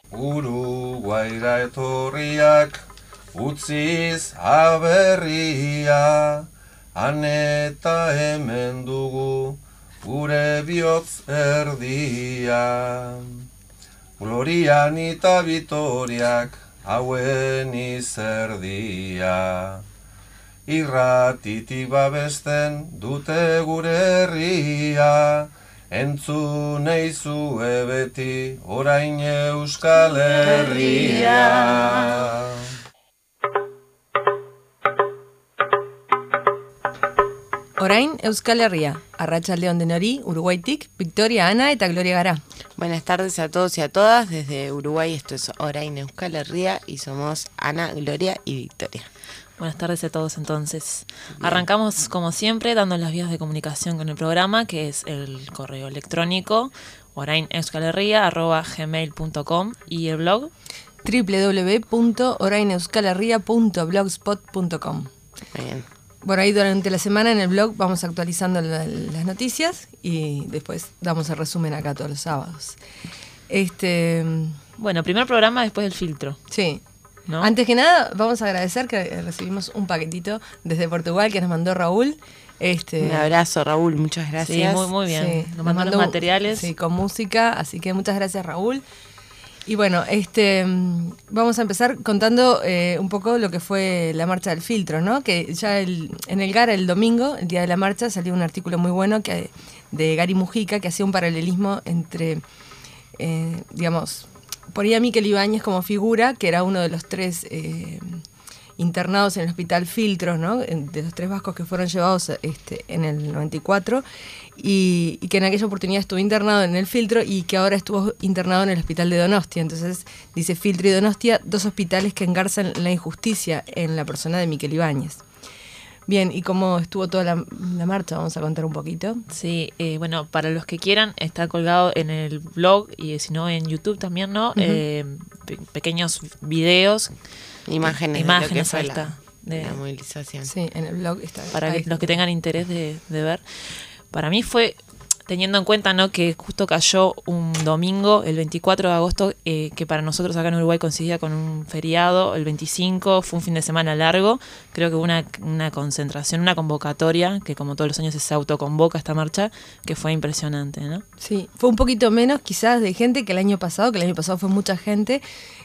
Uruguaira etorriak utziz aberria, han eta hemen dugu gure bihotz erdia. Glorian eta Vitoriak hauen izerdia, irratitik babesten dute gure herria, entzun eizue beti orain Euskal Herria. Orain Euskal Herria, arratsalde on denori, Uruguaitik, Victoria, Ana eta Gloria gara. Buenas tardes a todos y a todas, desde Uruguay esto es Orain Euskal Herria y somos Ana, Gloria y Victoria. Buenas tardes a todos entonces. Bien. Arrancamos como siempre dando las vías de comunicación con el programa, que es el correo electrónico oraineuskalherria@gmail.com y el blog www.oraineuskalherria.blogspot.com. Bien. Bueno, ahí durante la semana en el blog vamos actualizando las noticias y después damos el resumen acá todos los sábados. Bueno, primer programa después del filtro. Sí. ¿No? Antes que nada, vamos a agradecer que recibimos un paquetito desde Portugal que nos mandó Raúl. Un abrazo, Raúl, muchas gracias. Sí, muy bien. Sí, nos mandó los materiales. Sí, con música, así que muchas gracias, Raúl. Y bueno, vamos a empezar contando un poco lo que fue la marcha del filtro, ¿no? Que ya en el Gara el domingo, el día de la marcha, salió un artículo muy bueno de Gary Mujica que hacía un paralelismo entre, ponía a Miquel Ibáñez como figura, que era uno de los 3 internados en el hospital Filtros, ¿no? De los 3 vascos que fueron llevados en el 94, y que en aquella oportunidad estuvo internado en el Filtro y que ahora estuvo internado en el hospital de Donostia. Entonces dice Filtro y Donostia, 2 hospitales que engarzan la injusticia en la persona de Miquel Ibáñez. Bien, ¿y cómo estuvo toda la marcha? Vamos a contar un poquito. Sí, bueno, para los que quieran, está colgado en el blog y si no en YouTube también, ¿no? Pequeños videos. Imágenes de lo que fue la movilización. Sí, en el blog está. Para los que tengan interés de ver. Para mí fue, teniendo en cuenta, ¿no?, que justo cayó un domingo, el 24 de agosto, que para nosotros acá en Uruguay coincidía con un feriado, el 25, fue un fin de semana largo. Creo que hubo una concentración, una convocatoria, que como todos los años se autoconvoca esta marcha, que fue impresionante, ¿no? Sí, fue un poquito menos quizás de gente que el año pasado fue mucha gente,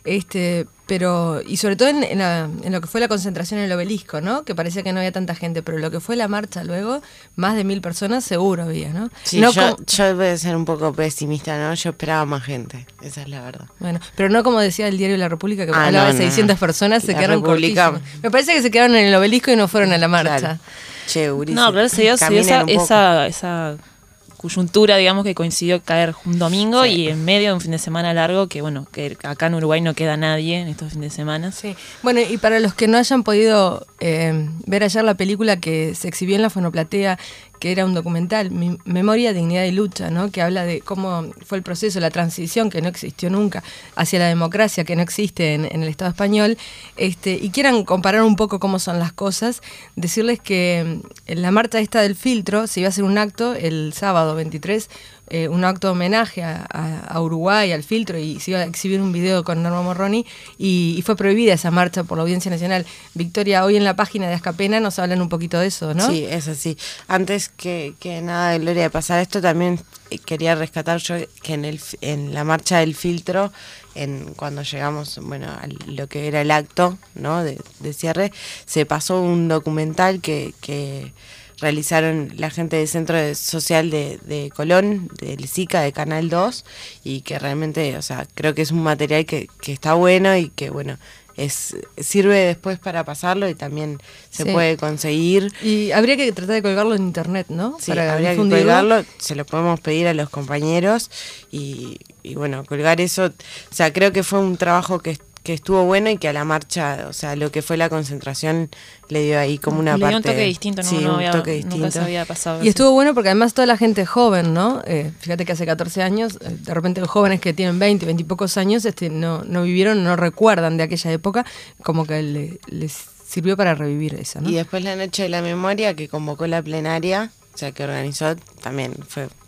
pero y sobre todo en lo que fue la concentración en el Obelisco, ¿no? Que parecía que no había tanta gente, pero lo que fue la marcha luego, más de 1000 personas seguro había, ¿no? Sí, no yo voy a ser un poco pesimista, ¿no? Yo esperaba más gente, esa es la verdad. Bueno, pero no como decía el diario La República, que hablaba de 600 personas, se quedaron cortísimas. Me parece que se quedaron en el Obelisco y no fueron a la marcha. Claro. Che, Uri, no, pero se dio esa coyuntura, digamos, que coincidió caer un domingo y en medio de un fin de semana largo, que bueno, que acá en Uruguay no queda nadie en estos fines de semana. Sí. Bueno, y para los que no hayan podido ver ayer la película que se exhibió en la Fonoplatea, que era un documental, Memoria, Dignidad y Lucha, ¿no? Que habla de cómo fue el proceso, la transición que no existió nunca hacia la democracia que no existe en el Estado español, y quieran comparar un poco cómo son las cosas, decirles que en la marcha esta del Filtro se iba a hacer un acto el sábado 23, un acto de homenaje a Uruguay, al Filtro, y se iba a exhibir un video con Norma Morroni, y fue prohibida esa marcha por la Audiencia Nacional. Victoria, hoy en la página de Azcapena nos hablan un poquito de eso, ¿no? Sí, es así. Antes que nada, Gloria, de pasar esto, también quería rescatar yo que en la marcha del Filtro, cuando llegamos, bueno, a lo que era el acto, ¿no?, de cierre, se pasó un documental que realizaron la gente del Centro Social de Colón, del SICA, de Canal 2, y que realmente, o sea, creo que es un material que está bueno y que, bueno, sirve después para pasarlo y también se puede conseguir. Y habría que tratar de colgarlo en internet, ¿no? Sí, habría que colgarlo, se lo podemos pedir a los compañeros y bueno, colgar eso. O sea, creo que fue un trabajo que estuvo bueno y que a la marcha, o sea, lo que fue la concentración le dio ahí como una parte... Le dio un toque distinto, ¿no? Sí, un toque distinto. Nunca se había pasado. Y estuvo bueno porque además toda la gente joven, ¿no? Fíjate que hace 14 años, de repente los jóvenes que tienen 20 y pocos años, no vivieron, no recuerdan de aquella época, como que les sirvió para revivir eso, ¿no? Y después la noche de la memoria que convocó la plenaria, o sea, que organizó, también fue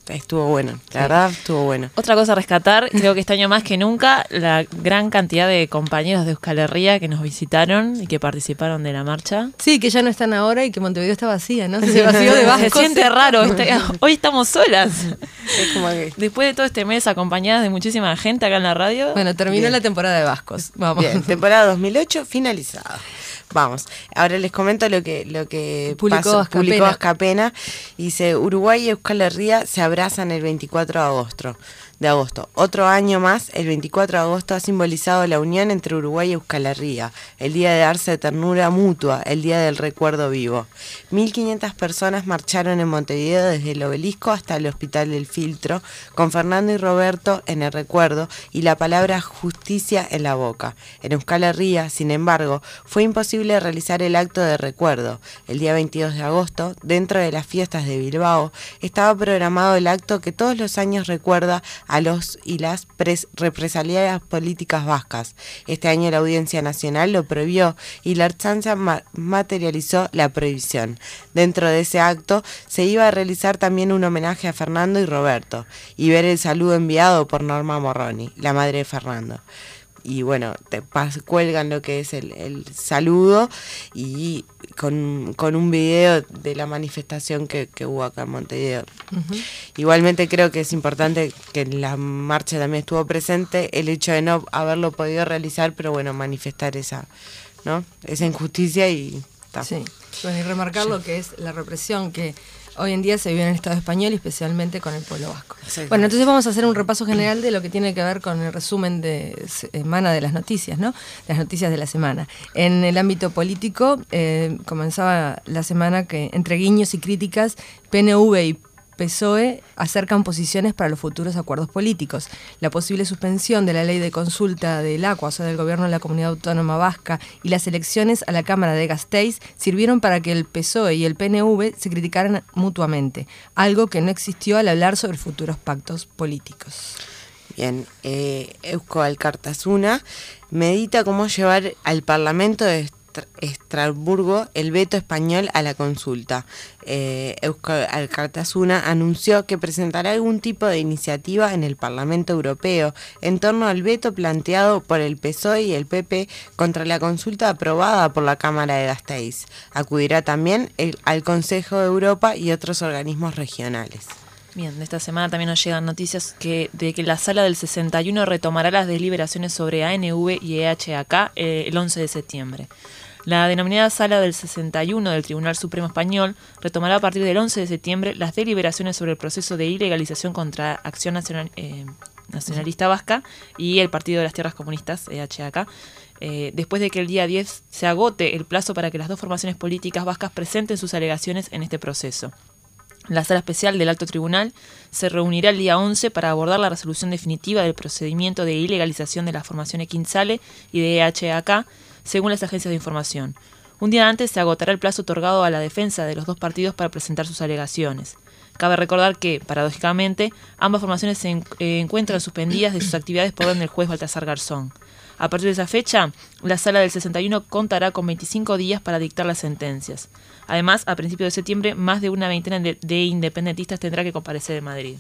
estuvo bueno, la verdad estuvo bueno. Otra cosa a rescatar, creo que este año más que nunca, la gran cantidad de compañeros de Euskal Herria que nos visitaron y que participaron de la marcha. Sí, que ya no están ahora y que Montevideo está vacía, ¿no? Se vació de Vasco. Se siente raro, hoy estamos solas. Es como que... Después de todo este mes acompañadas de muchísima gente acá en la radio. Bueno, terminó Bien. la temporada de Vascos. Vamos. Bien, temporada 2008 finalizada. Vamos, ahora les comento lo que Publicó Azcapena. Dice, Uruguay y Euskal Herria se abrazan el 24 de agosto. Otro año más, el 24 de agosto ha simbolizado la unión entre Uruguay y Euskal Herria, el día de darse ternura mutua, el día del recuerdo vivo. 1.500 personas marcharon en Montevideo desde el obelisco hasta el Hospital del Filtro, con Fernando y Roberto en el recuerdo y la palabra justicia en la boca. En Euskal Herria, sin embargo, fue imposible realizar el acto de recuerdo. El día 22 de agosto, dentro de las fiestas de Bilbao, estaba programado el acto que todos los años recuerda a los y las represaliadas políticas vascas. Este año la Audiencia Nacional lo prohibió y la Ertzaintza materializó la prohibición. Dentro de ese acto se iba a realizar también un homenaje a Fernando y Roberto y ver el saludo enviado por Norma Morroni, la madre de Fernando. Y bueno, cuelgan lo que es el saludo y con un video de la manifestación que hubo acá en Montevideo. Uh-huh. Igualmente creo que es importante que en la marcha también estuvo presente el hecho de no haberlo podido realizar, pero bueno, manifestar esa injusticia y... Sí, bueno, y remarcar lo que es la represión que hoy en día se vive en el Estado español y especialmente con el pueblo vasco. Sí. Bueno, entonces vamos a hacer un repaso general de lo que tiene que ver con el resumen de semana de las noticias, ¿no? Las noticias de la semana. En el ámbito político, comenzaba la semana que entre guiños y críticas, PNV y PSOE acercan posiciones para los futuros acuerdos políticos. La posible suspensión de la ley de consulta del ACUA, o sea, del gobierno de la Comunidad Autónoma Vasca, y las elecciones a la Cámara de Gasteiz sirvieron para que el PSOE y el PNV se criticaran mutuamente, algo que no existió al hablar sobre futuros pactos políticos. Bien, Eusko Alkartasuna medita cómo llevar al Parlamento de Estrasburgo el veto español a la consulta. Eusko Alkartasuna anunció que presentará algún tipo de iniciativa en el Parlamento Europeo en torno al veto planteado por el PSOE y el PP contra la consulta aprobada por la Cámara de Gasteiz. Acudirá también al Consejo de Europa y otros organismos regionales. Bien, de esta semana también nos llegan noticias de que la Sala del 61 retomará las deliberaciones sobre ANV y EHAK el 11 de septiembre. La denominada Sala del 61 del Tribunal Supremo Español retomará a partir del 11 de septiembre las deliberaciones sobre el proceso de ilegalización contra Acción Nacionalista Vasca y el Partido de las Tierras Comunistas, EHAK, después de que el día 10 se agote el plazo para que las dos formaciones políticas vascas presenten sus alegaciones en este proceso. La Sala Especial del Alto Tribunal se reunirá el día 11 para abordar la resolución definitiva del procedimiento de ilegalización de la formación Equintzale y de EHAK, según las agencias de información. Un día antes se agotará el plazo otorgado a la defensa de los dos partidos para presentar sus alegaciones. Cabe recordar que, paradójicamente, ambas formaciones se encuentran suspendidas de sus actividades por orden del juez Baltasar Garzón. A partir de esa fecha, la Sala del 61 contará con 25 días para dictar las sentencias. Además, a principios de septiembre, más de una veintena de independentistas tendrá que comparecer en Madrid.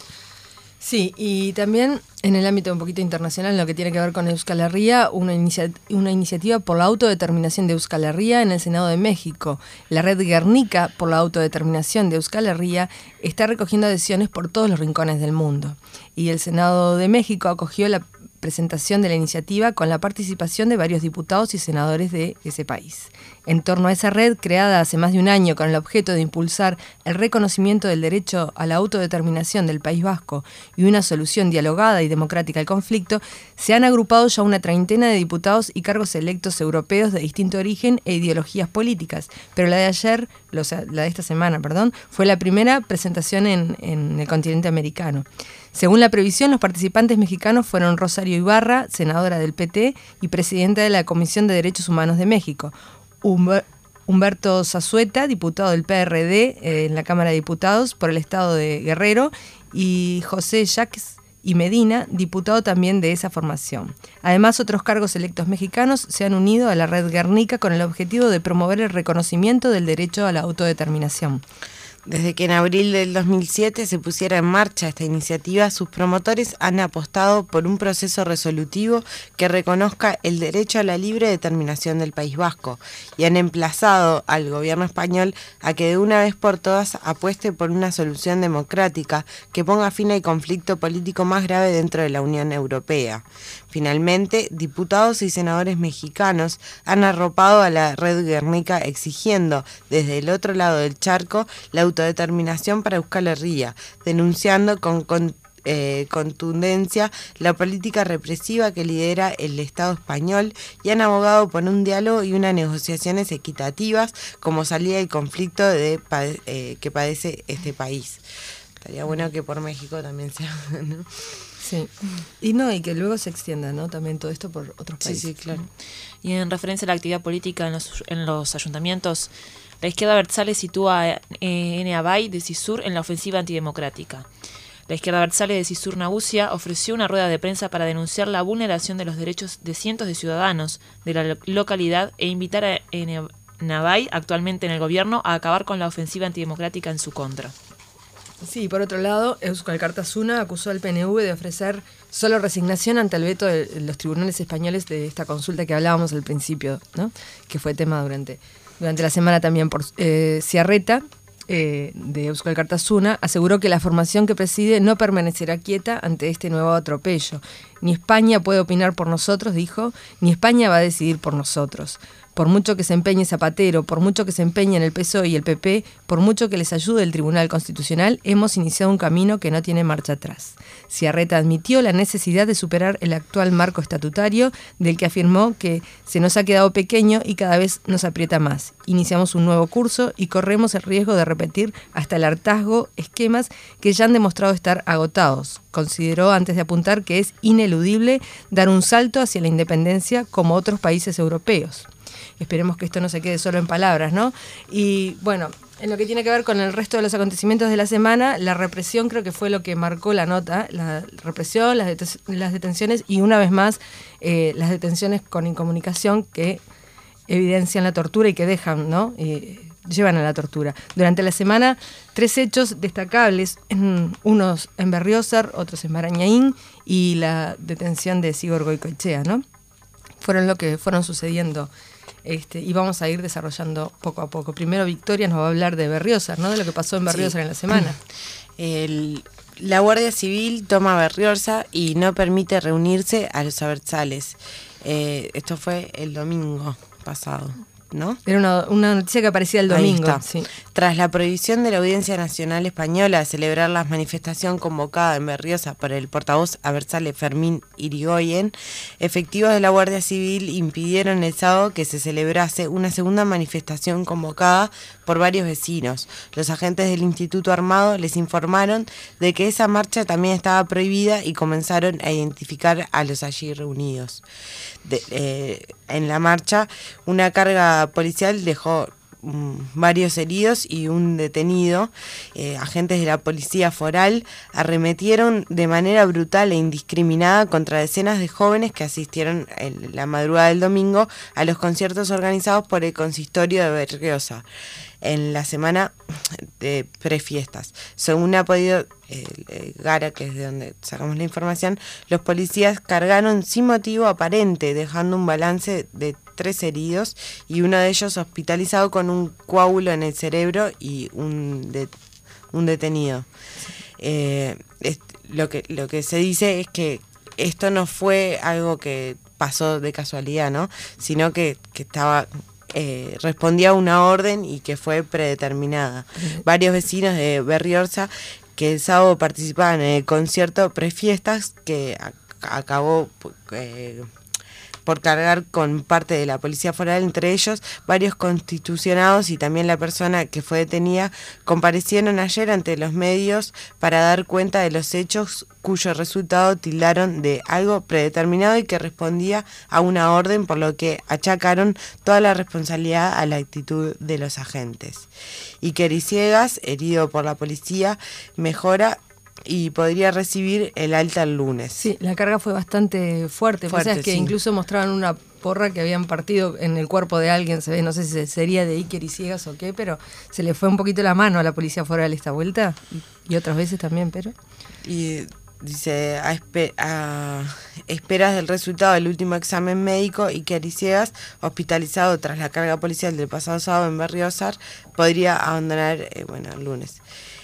Sí, y también en el ámbito un poquito internacional, en lo que tiene que ver con Euskal Herria, una iniciativa por la autodeterminación de Euskal Herria en el Senado de México. La red Guernica por la autodeterminación de Euskal Herria está recogiendo adhesiones por todos los rincones del mundo. Y el Senado de México acogió la presentación de la iniciativa con la participación de varios diputados y senadores de ese país. En torno a esa red, creada hace más de un año con el objeto de impulsar el reconocimiento del derecho a la autodeterminación del País Vasco y una solución dialogada y democrática al conflicto, se han agrupado ya una treintena de diputados y cargos electos europeos de distinto origen e ideologías políticas, pero la de ayer, la de esta semana, fue la primera presentación en el continente americano. Según la previsión, los participantes mexicanos fueron Rosario Ibarra, senadora del PT y presidenta de la Comisión de Derechos Humanos de México, Humberto Zazueta, diputado del PRD en la Cámara de Diputados por el estado de Guerrero, y José Jacques y Medina, diputado también de esa formación. Además, otros cargos electos mexicanos se han unido a la red Guernica con el objetivo de promover el reconocimiento del derecho a la autodeterminación. Desde que en abril del 2007 se pusiera en marcha esta iniciativa, sus promotores han apostado por un proceso resolutivo que reconozca el derecho a la libre determinación del País Vasco y han emplazado al gobierno español a que de una vez por todas apueste por una solución democrática que ponga fin al conflicto político más grave dentro de la Unión Europea. Finalmente, diputados y senadores mexicanos han arropado a la Red Guernica exigiendo desde el otro lado del charco la autodeterminación para Euskal Herria, denunciando con contundencia la política represiva que lidera el Estado español y han abogado por un diálogo y unas negociaciones equitativas como salida del conflicto que padece este país. Estaría bueno que por México también sea, ¿no? Sí, y que luego se extienda, ¿no? También todo esto por otros países. Sí, claro. Y en referencia a la actividad política en los ayuntamientos, la izquierda abertzale sitúa a Abay de Cisur en la ofensiva antidemocrática. La izquierda abertzale de Cisur Nagusia ofreció una rueda de prensa para denunciar la vulneración de los derechos de cientos de ciudadanos de la localidad e invitar a Abay, actualmente en el gobierno, a acabar con la ofensiva antidemocrática en su contra. Sí, por otro lado, Euskal Kartasuna acusó al PNV de ofrecer solo resignación ante el veto de los tribunales españoles de esta consulta que hablábamos al principio, ¿no? Que fue tema durante la semana también por Ziarreta, de Euskal Kartasuna, aseguró que la formación que preside no permanecerá quieta ante este nuevo atropello. Ni España puede opinar por nosotros, dijo, ni España va a decidir por nosotros. Por mucho que se empeñe Zapatero, por mucho que se empeñen el PSOE y el PP, por mucho que les ayude el Tribunal Constitucional, hemos iniciado un camino que no tiene marcha atrás. Ziarreta admitió la necesidad de superar el actual marco estatutario, del que afirmó que se nos ha quedado pequeño y cada vez nos aprieta más. Iniciamos un nuevo curso y corremos el riesgo de repetir hasta el hartazgo esquemas que ya han demostrado estar agotados. Consideró antes de apuntar que es ineludible dar un salto hacia la independencia como otros países europeos. Esperemos que esto no se quede solo en palabras, ¿no? Y bueno, en lo que tiene que ver con el resto de los acontecimientos de la semana, la represión creo que fue lo que marcó la nota, la represión, las detenciones y una vez más las detenciones con incomunicación que evidencian la tortura y que dejan, ¿no? Llevan a la tortura. Durante la semana, 3 hechos destacables, unos en Berriozar, otros en Marañaín y la detención de Sigor Goicoechea, ¿no? Fueron lo que fueron sucediendo y vamos a ir desarrollando poco a poco. Primero Victoria nos va a hablar de Berriozar, ¿no? De lo que pasó en Berriozar en la semana. La Guardia Civil toma Berriozar y no permite reunirse a los abertzales. Esto fue el domingo pasado, ¿no? Era una noticia que aparecía el domingo. Sí. Tras la prohibición de la Audiencia Nacional Española de celebrar la manifestación convocada en Berriozar por el portavoz abertzale Fermín Irigoyen, efectivos de la Guardia Civil impidieron el sábado que se celebrase una segunda manifestación convocada por varios vecinos. Los agentes del Instituto Armado les informaron de que esa marcha también estaba prohibida y comenzaron a identificar a los allí reunidos. En la marcha, una carga policial dejó varios heridos y un detenido. Agentes de la policía foral arremetieron de manera brutal e indiscriminada contra decenas de jóvenes que asistieron en la madrugada del domingo a los conciertos organizados por el consistorio de Berriozar en la semana de prefiestas. Según ha podido Gara, que es de donde sacamos la información, los policías cargaron sin motivo aparente, dejando un balance de 3 heridos y uno de ellos hospitalizado con un coágulo en el cerebro y un detenido. Lo que se dice es que esto no fue algo que pasó de casualidad, ¿no? Sino que estaba respondía a una orden y que fue predeterminada. Varios vecinos de Berriozar que el sábado participaban en el concierto prefiestas que acabó por cargar con parte de la policía foral, entre ellos varios constitucionados y también la persona que fue detenida, comparecieron ayer ante los medios para dar cuenta de los hechos cuyo resultado tildaron de algo predeterminado y que respondía a una orden, por lo que achacaron toda la responsabilidad a la actitud de los agentes. Iker Isiegas, herido por la policía, mejora y podría recibir el alta el lunes. Sí, la carga fue bastante fuerte. Fuerte, Es que sí. incluso mostraban una porra que habían partido en el cuerpo de alguien, se ve, no sé si sería de Iker y Ciegas o qué, pero se le fue un poquito la mano a la policía foral esta vuelta, y otras veces también, pero... Y dice, a esperas del resultado del último examen médico, Iker Ciegas, hospitalizado tras la carga policial del pasado sábado en Berriozar, podría abandonar el lunes.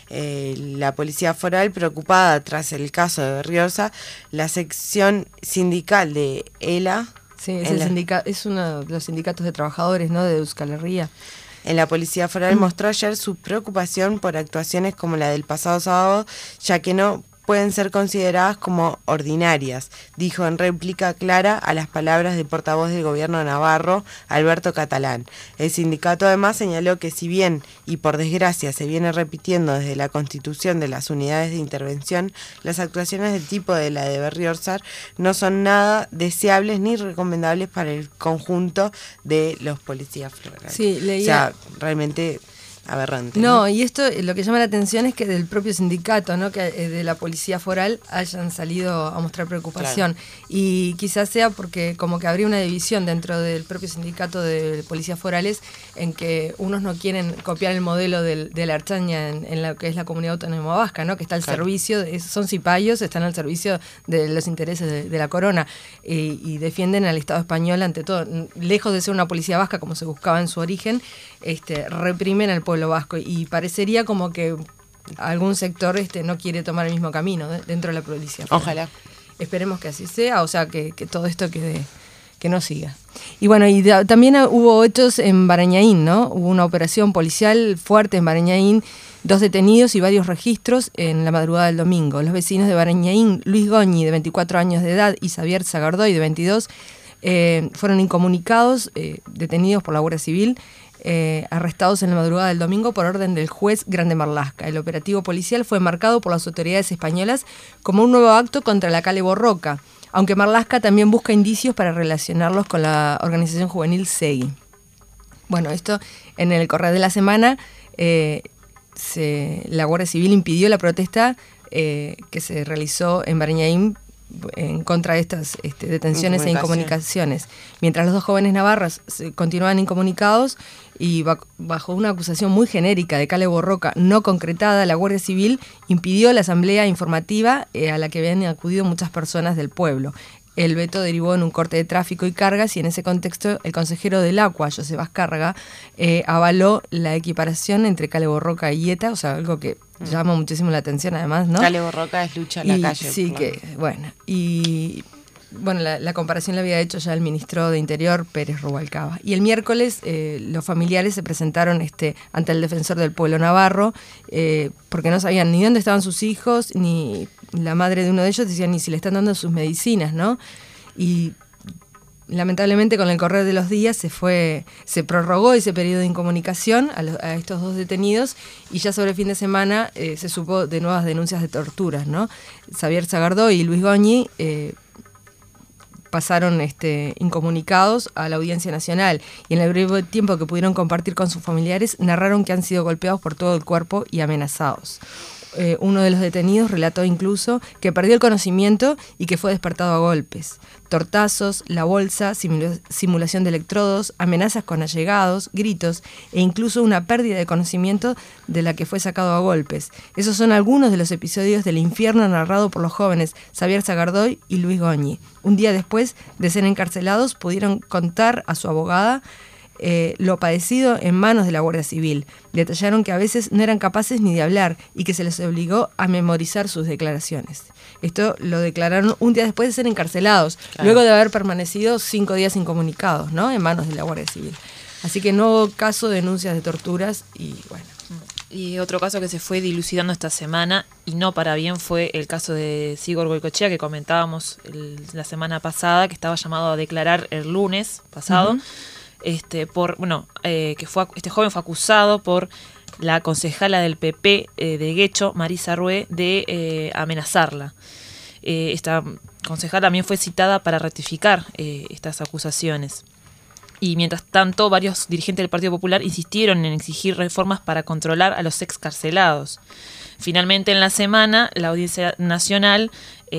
La policía foral, preocupada tras el caso de Berriozar, la sección sindical de ELA... Sí, es uno de los sindicatos de trabajadores, ¿no?, de Euskal Herria. En la policía foral mostró ayer su preocupación por actuaciones como la del pasado sábado, ya que no pueden ser consideradas como ordinarias, dijo en réplica clara a las palabras del portavoz del gobierno navarro, Alberto Catalán. El sindicato además señaló que si bien, y por desgracia se viene repitiendo desde la constitución de las unidades de intervención, las actuaciones del tipo de la de Berriozar no son nada deseables ni recomendables para el conjunto de los policías forales. Sí, leía... O sea, realmente... aberrante. No, y esto lo que llama la atención es que del propio sindicato, ¿no?, que de la policía foral hayan salido a mostrar preocupación. Claro. Y quizás sea porque como que habría una división dentro del propio sindicato de policías forales en que unos no quieren copiar el modelo de la Archaña en lo que es la comunidad autónoma vasca, ¿no?, que está al servicio, son cipayos, están al servicio de los intereses de la corona y defienden al Estado español ante todo. Lejos de ser una policía vasca como se buscaba en su origen, reprimen al pueblo vasco y parecería como que algún sector no quiere tomar el mismo camino dentro de la policía. Ojalá. Esperemos que así sea, o sea, que todo esto que no siga. Y bueno, y también hubo hechos en Barañaín, ¿no? Hubo una operación policial fuerte en Barañaín, 2 detenidos y varios registros en la madrugada del domingo. Los vecinos de Barañaín, Luis Goñi, de 24 años de edad, y Xavier Zagardoy, de 22, fueron incomunicados, detenidos por la Guardia Civil, arrestados en la madrugada del domingo por orden del juez Grande Marlaska. El operativo policial fue marcado por las autoridades españolas como un nuevo acto contra la Kale Borroka, aunque Marlaska también busca indicios para relacionarlos con la organización juvenil SEGI. Bueno, esto en el correr de la semana la Guardia Civil impidió la protesta que se realizó en Barañaín en contra de estas detenciones e incomunicaciones. Mientras los 2 jóvenes navarros continuaban incomunicados y bajo una acusación muy genérica de Kale Borroka no concretada, la Guardia Civil impidió la asamblea informativa a la que habían acudido muchas personas del pueblo. El veto derivó en un corte de tráfico y cargas y en ese contexto el consejero del Agua, José Vázcarga, avaló la equiparación entre Kale Borroka y ETA, o sea, algo que llama muchísimo la atención además, ¿no? Kale Borroka es lucha en la calle. Sí, claro. La comparación la había hecho ya el ministro de Interior, Pérez Rubalcaba. Y el miércoles los familiares se presentaron ante el defensor del pueblo navarro porque no sabían ni dónde estaban sus hijos, ni la madre de uno de ellos decía ni si le están dando sus medicinas, ¿no? Y lamentablemente con el correr de los días se prorrogó ese periodo de incomunicación a estos 2 detenidos y ya sobre el fin de semana se supo de nuevas denuncias de torturas, ¿no? Xavier Zagardoy y Luis Goñi pasaron incomunicados a la Audiencia Nacional y en el breve tiempo que pudieron compartir con sus familiares narraron que han sido golpeados por todo el cuerpo y amenazados. Uno de los detenidos relató incluso que perdió el conocimiento y que fue despertado a golpes. Tortazos, la bolsa, simulación de electrodos, amenazas con allegados, gritos e incluso una pérdida de conocimiento de la que fue sacado a golpes. Esos son algunos de los episodios del infierno narrado por los jóvenes Xavier Zagardoy y Luis Goñi. Un día después de ser encarcelados pudieron contar a su abogada lo padecido en manos de la Guardia Civil. Detallaron que a veces no eran capaces ni de hablar y que se les obligó a memorizar sus declaraciones. Esto lo declararon un día después de ser encarcelados, claro, luego de haber permanecido 5 días incomunicados, ¿no?, en manos de la Guardia Civil. Así que no hubo caso de denuncias de torturas y bueno. Y otro caso que se fue dilucidando esta semana, y no para bien, fue el caso de Sigor Goicoechea, que comentábamos la semana pasada, que estaba llamado a declarar el lunes pasado. Este joven fue acusado por la concejala del PP de Guecho, Marisa Rué, de amenazarla. Esta concejala también fue citada para ratificar estas acusaciones. Y mientras tanto, varios dirigentes del Partido Popular insistieron en exigir reformas para controlar a los excarcelados. Finalmente, en la semana, la Audiencia Nacional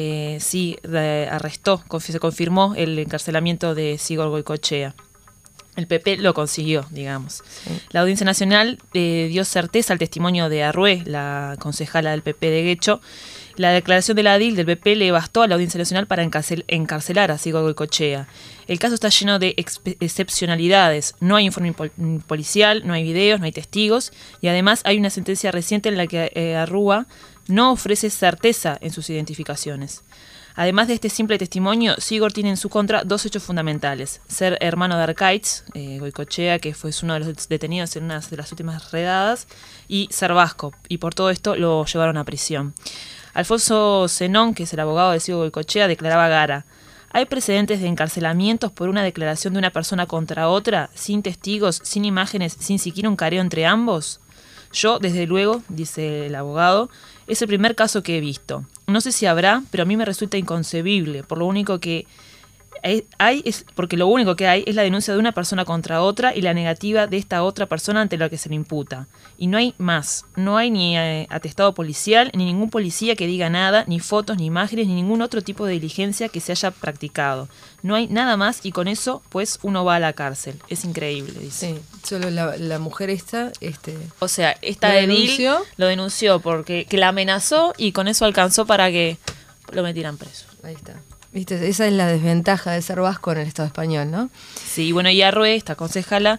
se confirmó el encarcelamiento de Sigor Goycochea. El PP lo consiguió, digamos. Sí. La Audiencia Nacional dio certeza al testimonio de Arrué, la concejala del PP de Guecho. La declaración de la ADIL del PP le bastó a la Audiencia Nacional para encarcelar a Sigor Goycochea. El caso está lleno de excepcionalidades. No hay informe policial, no hay videos, no hay testigos. Y además hay una sentencia reciente en la que Arrua no ofrece certeza en sus identificaciones. Además de este simple testimonio, Sigor tiene en su contra 2 hechos fundamentales. Ser hermano de Arcaitz, Goycochea, que fue uno de los detenidos en una de las últimas redadas, y ser vasco. Y por todo esto lo llevaron a prisión. Alfonso Zenón, que es el abogado de Sigor Goycochea, declaraba a Gara: ¿hay precedentes de encarcelamientos por una declaración de una persona contra otra, sin testigos, sin imágenes, sin siquiera un careo entre ambos? Yo, desde luego, dice el abogado, es el primer caso que he visto. No sé si habrá, pero a mí me resulta inconcebible, porque lo único que hay es la denuncia de una persona contra otra y la negativa de esta otra persona ante lo que se le imputa. Y no hay más. No hay ni atestado policial, ni ningún policía que diga nada, ni fotos, ni imágenes, ni ningún otro tipo de diligencia que se haya practicado. No hay nada más y con eso, pues, uno va a la cárcel. Es increíble, dice. Sí, solo la mujer esta... O sea, esta edil lo denunció porque que la amenazó y con eso alcanzó para que lo metieran preso. Ahí está. ¿Viste? Esa es la desventaja de ser vasco en el Estado español, ¿no? Sí, bueno, y Arrué, esta concejala,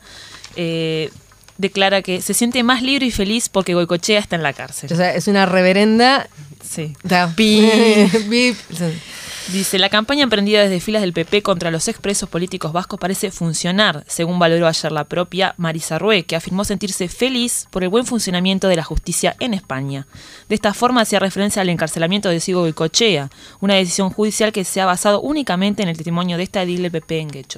declara que se siente más libre y feliz porque Goycochea está en la cárcel. O sea, es una reverenda... Sí. Bip. Dice, la campaña emprendida desde filas del PP contra los expresos políticos vascos parece funcionar, según valoró ayer la propia Marisa Arrué, que afirmó sentirse feliz por el buen funcionamiento de la justicia en España. De esta forma hacía referencia al encarcelamiento de Sigor Goycochea, una decisión judicial que se ha basado únicamente en el testimonio de esta edil del PP en Guecho.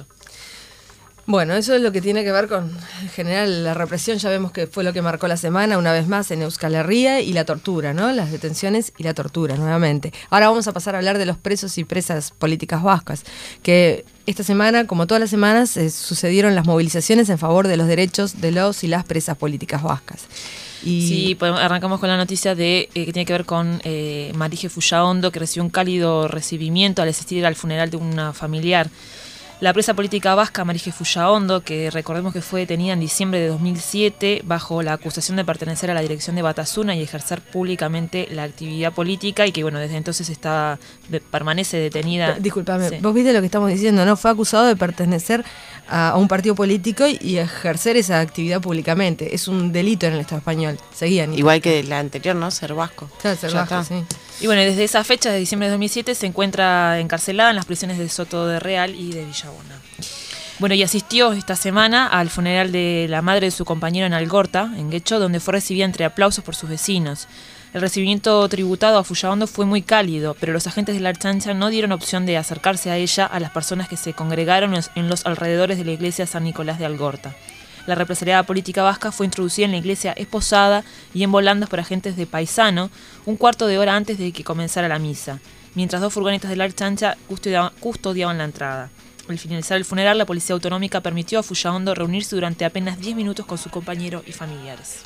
Bueno, eso es lo que tiene que ver con, en general, la represión. Ya vemos que fue lo que marcó la semana, una vez más, en Euskal Herria, y la tortura, ¿no? Las detenciones y la tortura, nuevamente. Ahora vamos a pasar a hablar de los presos y presas políticas vascas, que esta semana, como todas las semanas, sucedieron las movilizaciones en favor de los derechos de los y las presas políticas vascas. Sí, arrancamos con la noticia de que tiene que ver con Marije Fullaondo, que recibió un cálido recibimiento al asistir al funeral de una familiar. La presa política vasca Marije Fullaondo, que recordemos que fue detenida en diciembre de 2007 bajo la acusación de pertenecer a la dirección de Batasuna y ejercer públicamente la actividad política, y que bueno, desde entonces permanece detenida. Disculpame, sí. Vos viste lo que estamos diciendo, ¿no? Fue acusado de pertenecer a un partido político y ejercer esa actividad públicamente. Es un delito en el Estado español. Seguían. Igual que la anterior, ¿no? Ser vasco. Claro, ser vasco, sí. Y bueno, desde esa fecha, de diciembre de 2007, se encuentra encarcelada en las prisiones de Soto de Real y de Villabona. Bueno, y asistió esta semana al funeral de la madre de su compañero en Algorta, en Guecho, donde fue recibida entre aplausos por sus vecinos. El recibimiento tributado a Fullaondo fue muy cálido, pero los agentes de la Ertzaintza no dieron opción de acercarse a ella a las personas que se congregaron en los alrededores de la iglesia San Nicolás de Algorta. La represaliada política vasca fue introducida en la iglesia esposada y en volandas por agentes de Paisano un cuarto de hora antes de que comenzara la misa, mientras 2 furgonetas de la Ertzaintza custodiaban la entrada. Al finalizar el funeral, la Policía Autonómica permitió a Fullaondo reunirse durante apenas 10 minutos con su compañero y familiares.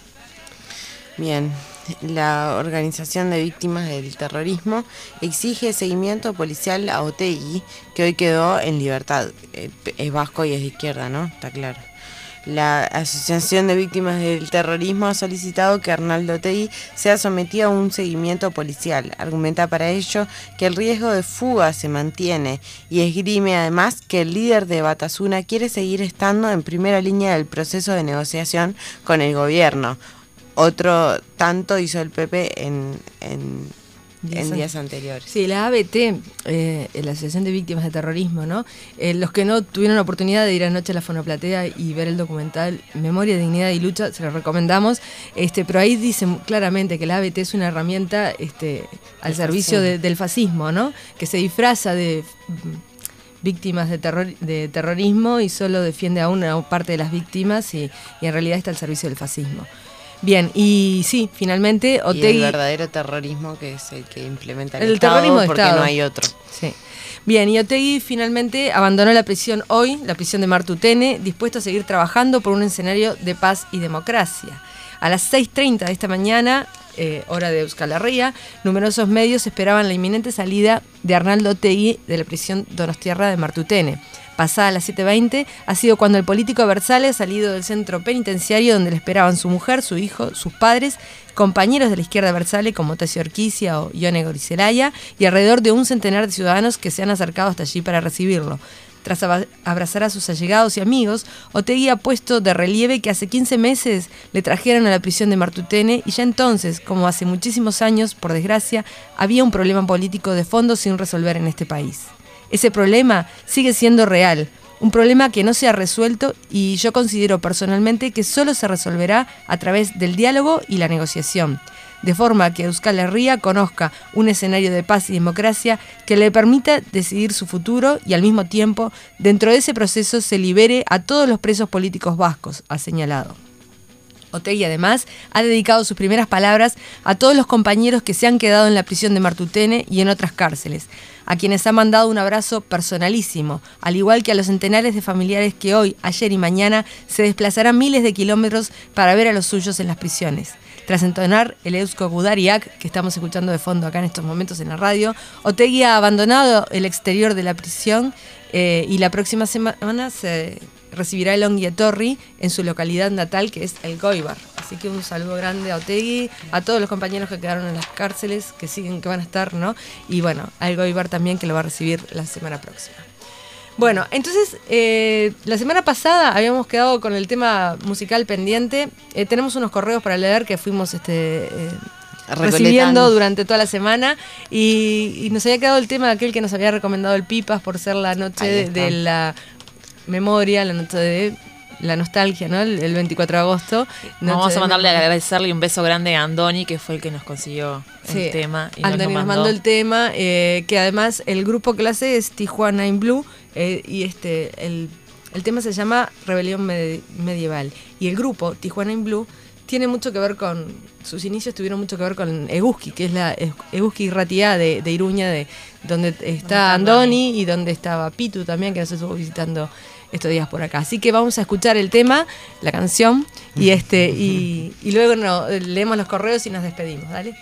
Bien, la Organización de Víctimas del Terrorismo exige seguimiento policial a Otegi, que hoy quedó en libertad. Es vasco y es de izquierda, ¿no? Está claro. La Asociación de Víctimas del Terrorismo ha solicitado que Arnaldo Otegi sea sometido a un seguimiento policial. Argumenta para ello que el riesgo de fuga se mantiene y esgrime además que el líder de Batasuna quiere seguir estando en primera línea del proceso de negociación con el gobierno. Otro tanto hizo el PP en días anteriores. Sí, la ABT, la Asociación de Víctimas de Terrorismo, ¿no? Los que no tuvieron la oportunidad de ir anoche a la Fonoplatea y ver el documental Memoria, Dignidad y Lucha, se lo recomendamos, pero ahí dicen claramente que la ABT es una herramienta al servicio del fascismo, ¿no? Que se disfraza de víctimas de terrorismo y solo defiende a una parte de las víctimas y en realidad está al servicio del fascismo. Bien, y sí, finalmente Otegi... Y el verdadero terrorismo, que es el que implementa el terrorismo Estado, porque Estado. no hay otro. Sí. Bien, y Otegi finalmente abandonó la prisión hoy, la prisión de Martutene, dispuesto a seguir trabajando por un escenario de paz y democracia. A las 6:30 de esta mañana, hora de Euskal Herria, numerosos medios esperaban la inminente salida de Arnaldo Otegi de la prisión donostiarra de Martutene. Pasada las 7:20 ha sido cuando el político Abertzale ha salido del centro penitenciario donde le esperaban su mujer, su hijo, sus padres, compañeros de la izquierda Abertzale como Tasio Orquicia o Ione Gorizelaia y alrededor de un centenar de ciudadanos que se han acercado hasta allí para recibirlo. Tras abrazar a sus allegados y amigos, Otegi ha puesto de relieve que hace 15 meses le trajeron a la prisión de Martutene y ya entonces, como hace muchísimos años, por desgracia, había un problema político de fondo sin resolver en este país. Ese problema sigue siendo real, un problema que no se ha resuelto y yo considero personalmente que solo se resolverá a través del diálogo y la negociación, de forma que Euskal Herria conozca un escenario de paz y democracia que le permita decidir su futuro y al mismo tiempo, dentro de ese proceso, se libere a todos los presos políticos vascos, ha señalado. Otegi además ha dedicado sus primeras palabras a todos los compañeros que se han quedado en la prisión de Martutene y en otras cárceles, a quienes ha mandado un abrazo personalísimo, al igual que a los centenares de familiares que hoy, ayer y mañana se desplazarán miles de kilómetros para ver a los suyos en las prisiones. Tras entonar el Eusko Gudariak, que estamos escuchando de fondo acá en estos momentos en la radio, Otegi ha abandonado el exterior de la prisión y la próxima semana se recibirá el Ongi Etorri en su localidad natal, que es el Goibar. Así que un saludo grande a Otegi, a todos los compañeros que quedaron en las cárceles, que siguen, que van a estar, ¿no? Y bueno, al Goibar también, que lo va a recibir la semana próxima. Bueno, entonces, la semana pasada habíamos quedado con el tema musical pendiente. Tenemos unos correos para leer que fuimos recibiendo durante toda la semana y nos había quedado el tema de aquel que nos había recomendado el Pipas por ser la noche de la memoria, la noche de la nostalgia, ¿no? El 24 de agosto. Vamos a mandarle a agradecerle un beso grande a Andoni, que fue el que nos consiguió el tema. Y Andoni nos mandó el tema, que además el grupo que lo hace es Tijuana in Blue, y el tema se llama Rebelión Medieval. Y el grupo Tijuana in Blue tiene mucho que ver con, sus inicios tuvieron mucho que ver con Eguski, que es la Eguski Ratia de Iruña, de donde está Andoni y donde estaba Pitu también, que nos estuvo visitando estos días por acá. Así que vamos a escuchar el tema, la canción, y luego leemos los correos y nos despedimos. Dale.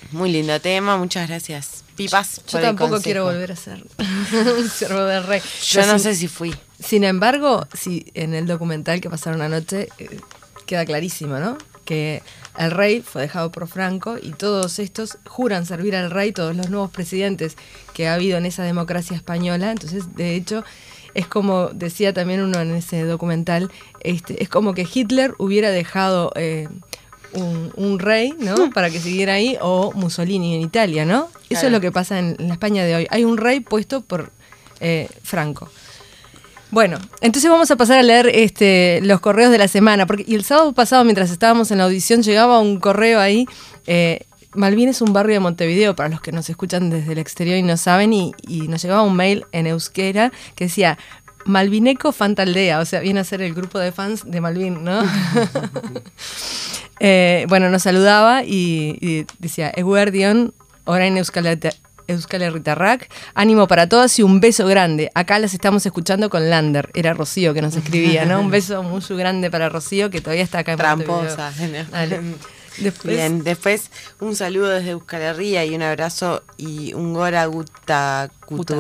Muy lindo tema, muchas gracias, Pipas. Yo tampoco quiero volver a ser un siervo del rey. Yo no sé si fui. Sin embargo, sí, en el documental que pasaron anoche queda clarísimo, ¿no? Que el rey fue dejado por Franco y todos estos juran servir al rey, todos los nuevos presidentes que ha habido en esa democracia española. Entonces, de hecho, es como decía también uno en ese documental, es como que Hitler hubiera dejado un rey, ¿no? Para que siguiera ahí, o Mussolini en Italia, ¿no? Claro. Eso es lo que pasa en la España de hoy. Hay un rey puesto por Franco. Bueno, entonces vamos a pasar a leer los correos de la semana. Y el sábado pasado, mientras estábamos en la audición, llegaba un correo ahí. Malvin es un barrio de Montevideo, para los que nos escuchan desde el exterior y no saben, y nos llegaba un mail en euskera que decía Malvineco Fantaldea, o sea, viene a ser el grupo de fans de Malvin, ¿no? Bueno, nos saludaba y decía Eguerdion, orain Euskal Herritarrak, ánimo para todas y un beso grande. Acá las estamos escuchando con Lander. Era Rocío que nos escribía, ¿no? Un beso muy grande para Rocío, que todavía está acá en Tramposa. Dale. Bien, después un saludo desde Euskal Herria y un abrazo y un Gora Guta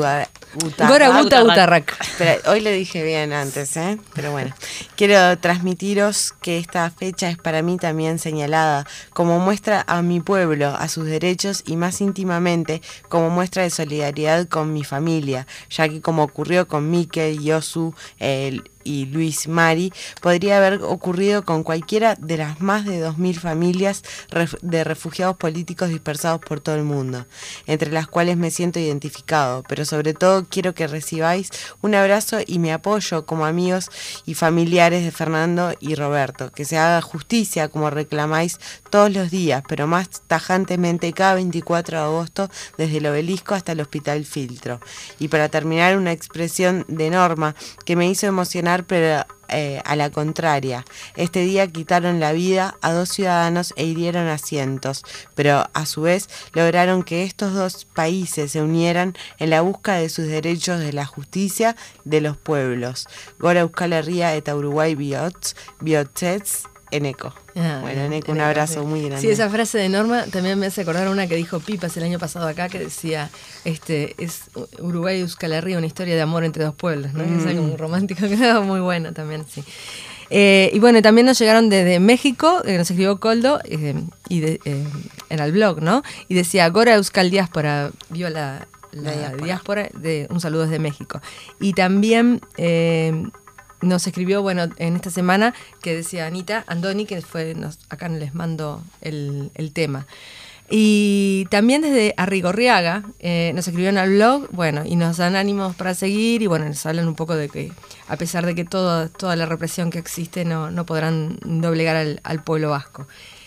Utarrak. Hoy le dije bien antes, pero bueno. Quiero transmitiros que esta fecha es para mí también señalada como muestra a mi pueblo, a sus derechos y más íntimamente como muestra de solidaridad con mi familia, ya que como ocurrió con Mikel, Yosu, y Luis Mari, podría haber ocurrido con cualquiera de las más de 2.000 familias de refugiados políticos dispersados por todo el mundo, entre las cuales me siento identificado, pero sobre todo quiero que recibáis un abrazo y mi apoyo como amigos y familiares de Fernando y Roberto, que se haga justicia como reclamáis todos los días, pero más tajantemente cada 24 de agosto desde el Obelisco hasta el Hospital Filtro. Y para terminar, una expresión de Norma que me hizo emocionar, pero a la contraria. Este día quitaron la vida a 2 ciudadanos e hirieron a cientos, pero a su vez lograron que estos 2 países se unieran en la búsqueda de sus derechos, de la justicia de los pueblos. Gora Euskal Herria eta Uruguay biotzez Eneco. Bueno, Eneco, un abrazo muy grande. Sí, esa frase de Norma también me hace acordar una que dijo Pipas el año pasado acá, que decía, es Uruguay y Euskal Herria, una historia de amor entre 2 pueblos, ¿no? Es algo muy romántico, que era muy bueno también, sí. Y bueno, también nos llegaron desde México, nos escribió Coldo, en el blog, ¿no? Y decía, Gora Euskal Diáspora, vio la diáspora, un saludo desde México. Y también nos escribió, bueno, en esta semana, que decía Anita Andoni, que acá les mando el tema. Y también desde Arrigorriaga nos escribieron al blog, bueno, y nos dan ánimos para seguir, y bueno, nos hablan un poco de que a pesar de que toda la represión que existe, no podrán doblegar al pueblo vasco.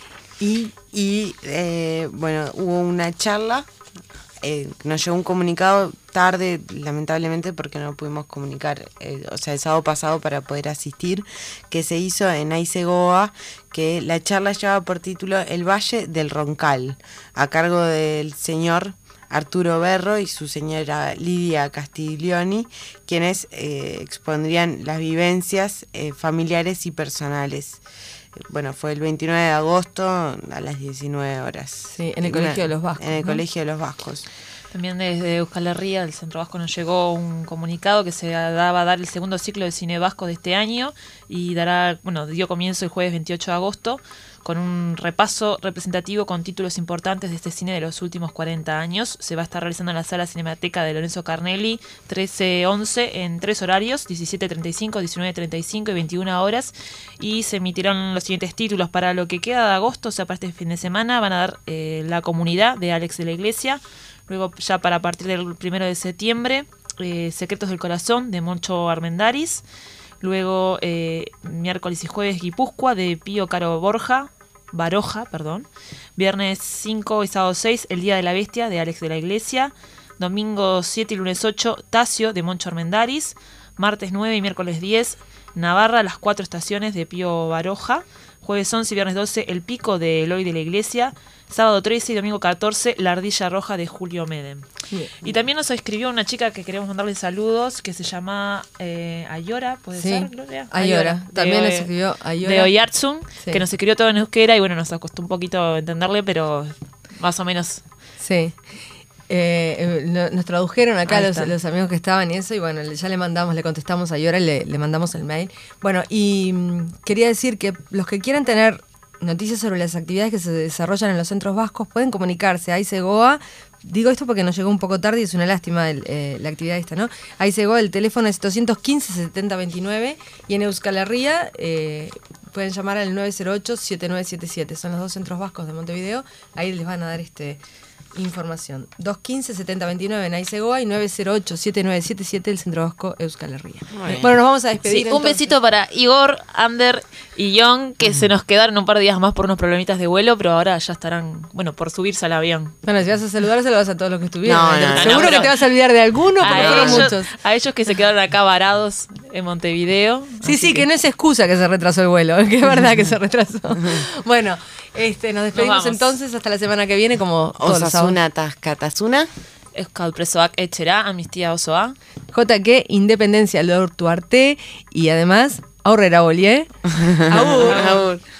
Bueno, hubo una charla, nos llegó un comunicado tarde, lamentablemente, porque no pudimos comunicar, el sábado pasado para poder asistir, que se hizo en Aisegoa, que la charla llevaba por título El Valle del Roncal, a cargo del señor Arturo Berro y su señora Lidia Castiglioni, quienes expondrían las vivencias familiares y personales. Bueno, fue el 29 de agosto a las 19 horas. Sí, en el Colegio de los Vascos. En el Colegio de los Vascos. También desde Euskal Herria, del Centro Vasco, nos llegó un comunicado que se daba a dar el segundo ciclo de cine vasco de este año y dio comienzo el jueves 28 de agosto con un repaso representativo con títulos importantes de este cine de los últimos 40 años. Se va a estar realizando en la Sala Cinemateca de Lorenzo Carnelli, 13-11, en 3 horarios, 17:35, 19:35 y 21 horas. Y se emitirán los siguientes títulos para lo que queda de agosto, o sea, para este fin de semana. Van a dar La Comunidad, de Alex de la Iglesia. Luego, ya para partir del 1 de septiembre, Secretos del Corazón, de Moncho Armendáriz. Luego, miércoles y jueves, Guipúzcoa, de Pío Caro Baroja. Viernes 5 y sábado 6, El Día de la Bestia, de Alex de la Iglesia. Domingo 7 y lunes 8, Tacio, de Moncho Armendáriz. Martes 9 y miércoles 10, Navarra, Las 4 Estaciones, de Pío Baroja. Jueves 11 y viernes 12, El Pico, de Eloy de la Iglesia. Sábado 13 y domingo 14, La Ardilla Roja, de Julio Medem. Bien. Y también nos escribió una chica que queremos mandarle saludos, que se llama Ayora, ¿puede ser, Gloria? Ayora. También nos escribió Ayora. De Oyarzun, que nos escribió todo en euskera y bueno, nos costó un poquito entenderle, pero más o menos. Sí. Nos tradujeron acá los amigos que estaban y eso, y bueno, ya le contestamos a Yora y le mandamos el mail. Bueno, y quería decir que los que quieran tener noticias sobre las actividades que se desarrollan en los centros vascos pueden comunicarse a AICEGOA. Digo esto porque nos llegó un poco tarde y es una lástima la actividad esta, ¿no? AICEGOA, el teléfono es 215-7029 y en Euskal Herria pueden llamar al 908-7977. Son los 2 centros vascos de Montevideo. Ahí les van a dar información. 215-7029 en AICEGOA y 908-7977 el Centro Vasco Euskal Herria. Bueno, nos vamos a despedir. Sí, un besito para Igor, Ander y John, que se nos quedaron un par de días más por unos problemitas de vuelo, pero ahora ya estarán, por subirse al avión. Bueno, si vas a saludar, saludas a todos los que estuvieron. No, seguro que te vas a olvidar de alguno, porque fueron muchos. A ellos que se quedaron acá varados en Montevideo. Sí, que no es excusa que se retrasó el vuelo, que es verdad que se retrasó. Bueno, nos despedimos entonces hasta la semana que viene, como todos los sábados. Osasuna Tascatasuna. Euskal Presoak Etxera, Amnistía Osoa. JQ, Independencia Lortu Arte y además Aurrera Bolie. Abur.